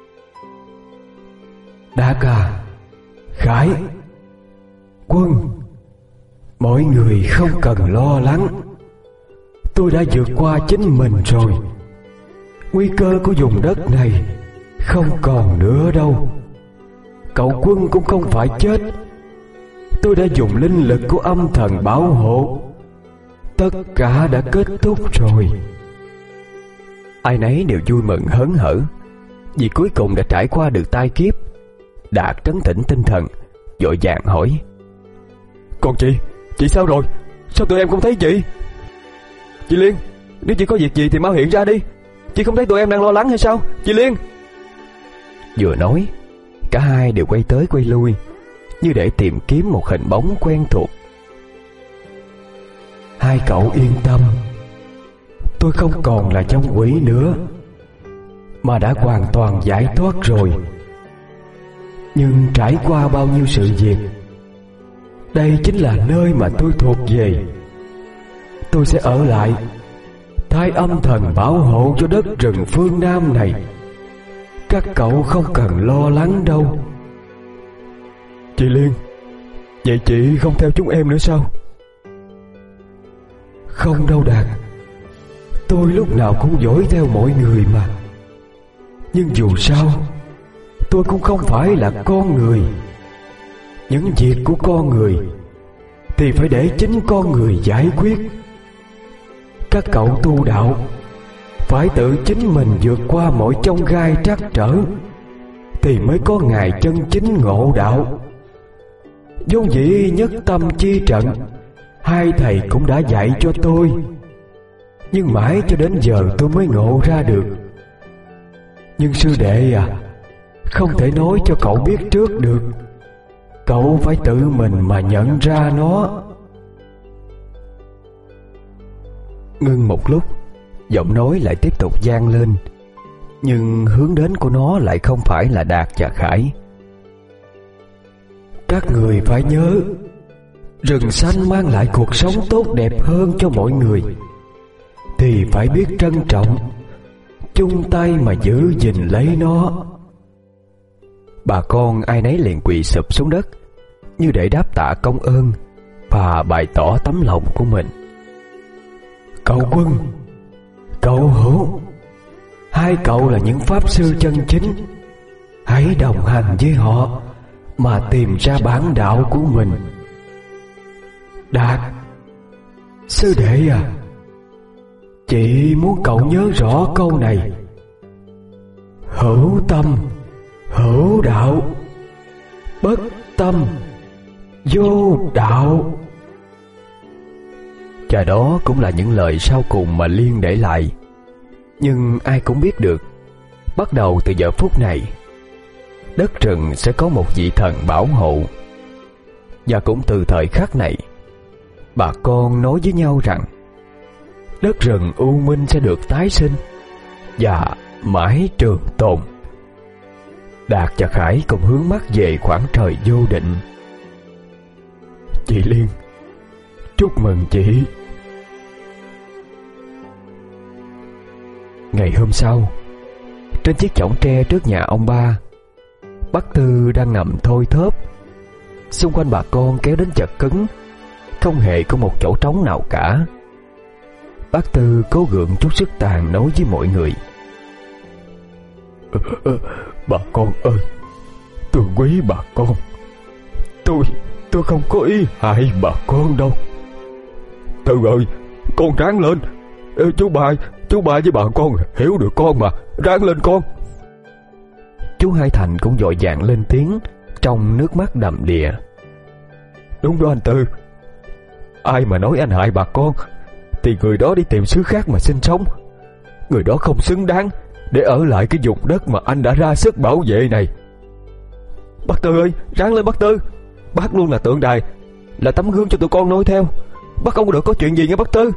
Đạt à, Khải, Quân, mọi người không cần lo lắng. Tôi đã vượt qua chính mình rồi. Nguy cơ của vùng đất này không còn nữa đâu. Cậu Quân cũng không phải chết. Tôi đã dùng linh lực của âm thần bảo hộ. Tất cả đã kết thúc rồi. Ai nấy đều vui mừng hớn hở, vì cuối cùng đã trải qua được tai kiếp. Đạt trấn tĩnh tinh thần, vội vàng hỏi: Còn chị, chị sao rồi? Sao tụi em không thấy chị? Chị Liên, nếu chị có việc gì thì mau hiện ra đi. Chị không thấy tụi em đang lo lắng hay sao? Chị Liên! Vừa nói, cả hai đều quay tới quay lui, như để tìm kiếm một hình bóng quen thuộc. Hai cậu yên tâm, tôi không còn là trong quỷ nữa, mà đã hoàn toàn giải thoát rồi. Nhưng trải qua bao nhiêu sự việc, đây chính là nơi mà tôi thuộc về. Tôi sẽ ở lại, thay âm thần bảo hộ cho đất rừng phương Nam này. Các cậu không cần lo lắng đâu. Chị Liên, vậy chị không theo chúng em nữa sao? Không đâu Đạt, tôi lúc nào cũng dõi theo mọi người mà. Nhưng dù sao, tôi cũng không phải là con người. Những việc của con người thì phải để chính con người giải quyết. Các cậu tu đạo phải tự chính mình vượt qua mọi chông gai trắc trở, thì mới có ngày chân chính ngộ đạo. vốn dĩ nhất tâm chi trận, hai thầy cũng đã dạy cho tôi, nhưng mãi cho đến giờ tôi mới ngộ ra được. Nhưng sư đệ à, không thể nói cho cậu biết trước được, cậu phải tự mình mà nhận ra nó. Ngưng một lúc, giọng nói lại tiếp tục vang lên, nhưng hướng đến của nó lại không phải là Đạt và Khải. Các người phải nhớ, rừng xanh mang lại cuộc sống tốt đẹp hơn cho mọi người, thì phải biết trân trọng, chung tay mà giữ gìn lấy nó. Bà con ai nấy liền quỳ sụp xuống đất, như để đáp tạ công ơn và bày tỏ tấm lòng của mình. Cậu Quân, cậu Hữu, hai cậu là những pháp sư chân chính, hãy đồng hành với họ mà tìm ra bản đạo của mình. Đạt, sư đệ à, chị muốn cậu nhớ rõ câu này: hữu tâm, hữu đạo, bất tâm, vô đạo. Và đó cũng là những lời sau cùng mà Liên để lại. Nhưng ai cũng biết được, bắt đầu từ giờ phút này, đất rừng sẽ có một vị thần bảo hộ. Và cũng từ thời khắc này, bà con nói với nhau rằng đất rừng U Minh sẽ được tái sinh và mãi trường tồn. Đạt và Khải cùng hướng mắt về khoảng trời vô định. Chị Liên, chúc mừng chị. Ngày hôm sau, trên chiếc chõng tre trước nhà ông ba, bác Tư đang nằm thôi thóp. Xung quanh bà con kéo đến chật cứng, không hề có một chỗ trống nào cả. Bác Tư cố gượng chút sức tàn nói với mọi người: ờ, ờ, bà con ơi, tôi quý bà con, tôi tôi không có ý hại bà con đâu. Tư ơi, con ráng lên. Ê, chú ba chú ba với bà con hiểu được con mà, ráng lên con. Chú Hai Thành cũng vội vàng lên tiếng, trong nước mắt đầm đìa: Đúng đó anh Tư, ai mà nói anh hại bà con thì người đó đi tìm xứ khác mà sinh sống. Người đó không xứng đáng để ở lại cái vùng đất mà anh đã ra sức bảo vệ này. Bác Tư ơi, ráng lên bác Tư. Bác luôn là tượng đài, là tấm gương cho tụi con noi theo. Bác không được có chuyện gì nha bác Tư.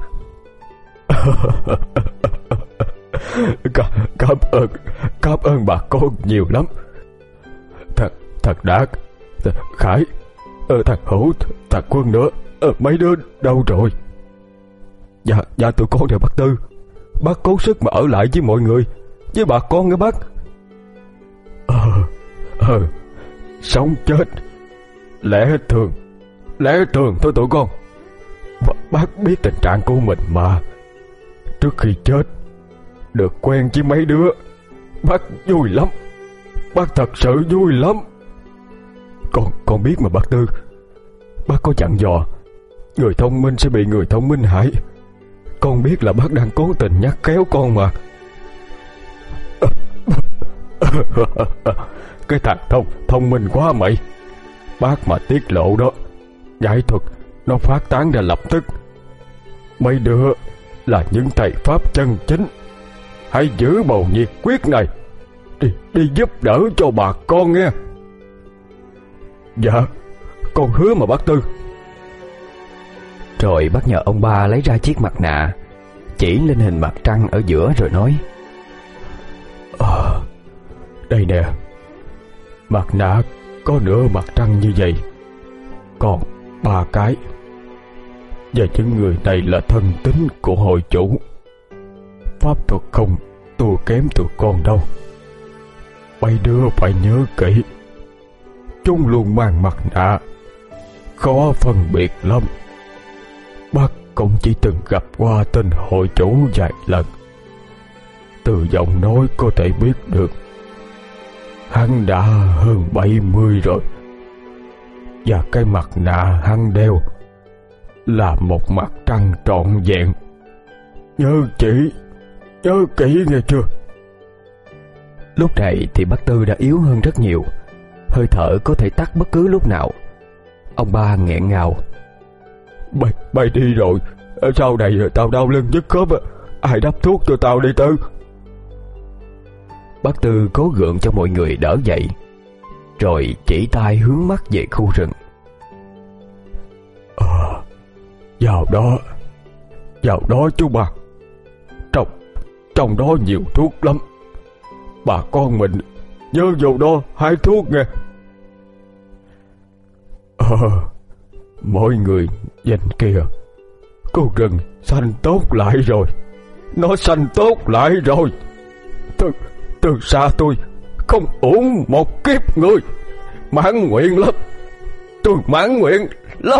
Cảm, cảm ơn Cảm ơn bà con nhiều lắm. Thật Thật Đạt, thật Khải, ờ, thằng Hữu, thằng Quân nữa, ờ, mấy đứa đâu rồi? Dạ dạ tụi con nè bác Tư. Bác cố sức mà ở lại với mọi người, với bà con nghe bác. Ờ Ờ Sống chết lẽ thường, lẽ thường thôi tụi con. B- Bác biết tình trạng của mình mà. Trước khi chết, được quen với mấy đứa, bác vui lắm. Bác thật sự vui lắm. Con con biết mà bác Tư. Bác có dặn dò người thông minh sẽ bị người thông minh hại. Con biết là bác đang cố tình nhắc khéo con mà. Cái thằng thông thông minh quá mày. Bác mà tiết lộ đó, giải thuật nó phát tán ra lập tức. Mấy đứa là những thầy pháp chân chính, hãy giữ bầu nhiệt quyết này, đi, đi giúp đỡ cho bà con nghe. Dạ, con hứa mà bác Tư. Rồi bác nhờ ông ba lấy ra chiếc mặt nạ, chỉ lên hình mặt trăng ở giữa rồi nói: à, đây nè, mặt nạ có nửa mặt trăng như vậy, còn ba cái. Và những người này là thân tín của hội chủ. Pháp thuật không thua kém tụi con đâu. Mấy đứa phải nhớ kỹ, chúng luôn mang mặt nạ, khó phân biệt lắm. Bác cũng chỉ từng gặp qua tên hội chủ vài lần. Từ giọng nói có thể biết được hắn đã hơn bảy mươi rồi. Và cái mặt nạ hắn đeo là một mặt trăng trọn vẹn. Nhớ chị, nhớ kỹ nghe chưa? Lúc này thì bác Tư đã yếu hơn rất nhiều, hơi thở có thể tắt bất cứ lúc nào. Ông ba nghẹn ngào. Bay, bay đi rồi, sau này tao đau lưng nhức khớp, ai đắp thuốc cho tao đi Tư? Bác Tư cố gượng cho mọi người đỡ dậy, rồi chỉ tay hướng mắt về khu rừng. À, vào đó, vào đó chú ba. Trong, trong đó nhiều thuốc lắm. Bà con mình nhớ vô đó hái thuốc nghe. Ờ, à, mọi người nhìn kìa, khu rừng xanh tốt lại rồi. Nó xanh tốt lại rồi. Từ, từ xa tôi không uổng một kiếp người. Mãn nguyện lắm. Tôi mãn nguyện lắm.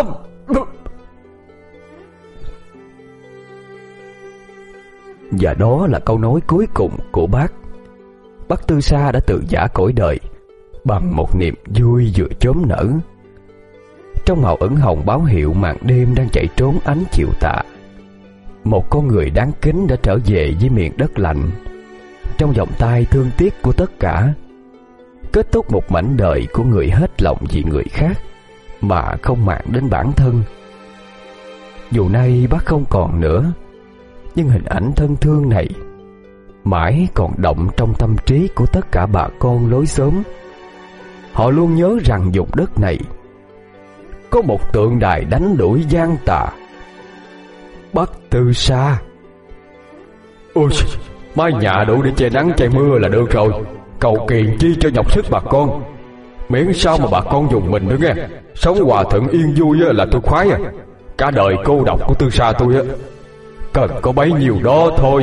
Và đó là câu nói cuối cùng của bác. Bác Tư Sa đã tự giả cõi đời bằng một niềm vui vừa chớm nở. Trong màu ửng hồng báo hiệu màn đêm đang chạy trốn ánh chiều tà, một con người đáng kính đã trở về với miền đất lạnh, trong vòng tay thương tiếc của tất cả, kết thúc một mảnh đời của người hết lòng vì người khác mà không màng đến bản thân. Dù nay bác không còn nữa, nhưng hình ảnh thân thương này mãi còn động trong tâm trí của tất cả bà con lối xóm. Họ luôn nhớ rằng vùng đất này có một tượng đài đánh đuổi gian tà, Bác Tư Sa. Ôi, mái nhà đủ để che nắng che mưa là được rồi, cầu kỳ chi cho nhọc sức bà con. Miễn sao mà bà con dùng mình nữa nghe. Sống hòa thuận yên vui là tôi khoái à. Cả đời cô độc của Tư Sa tôi á, cần có bấy nhiêu đó thôi.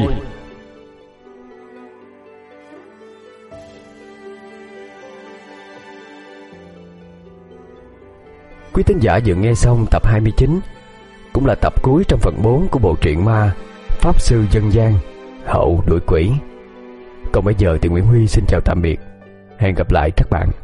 Quý thính giả vừa nghe xong tập hai mươi chín, cũng là tập cuối trong phần bốn của bộ truyện ma Pháp Sư Dân Gian Hậu Đuổi Quỷ. Còn bây giờ thì Nguyễn Huy xin chào tạm biệt. Hẹn gặp lại các bạn.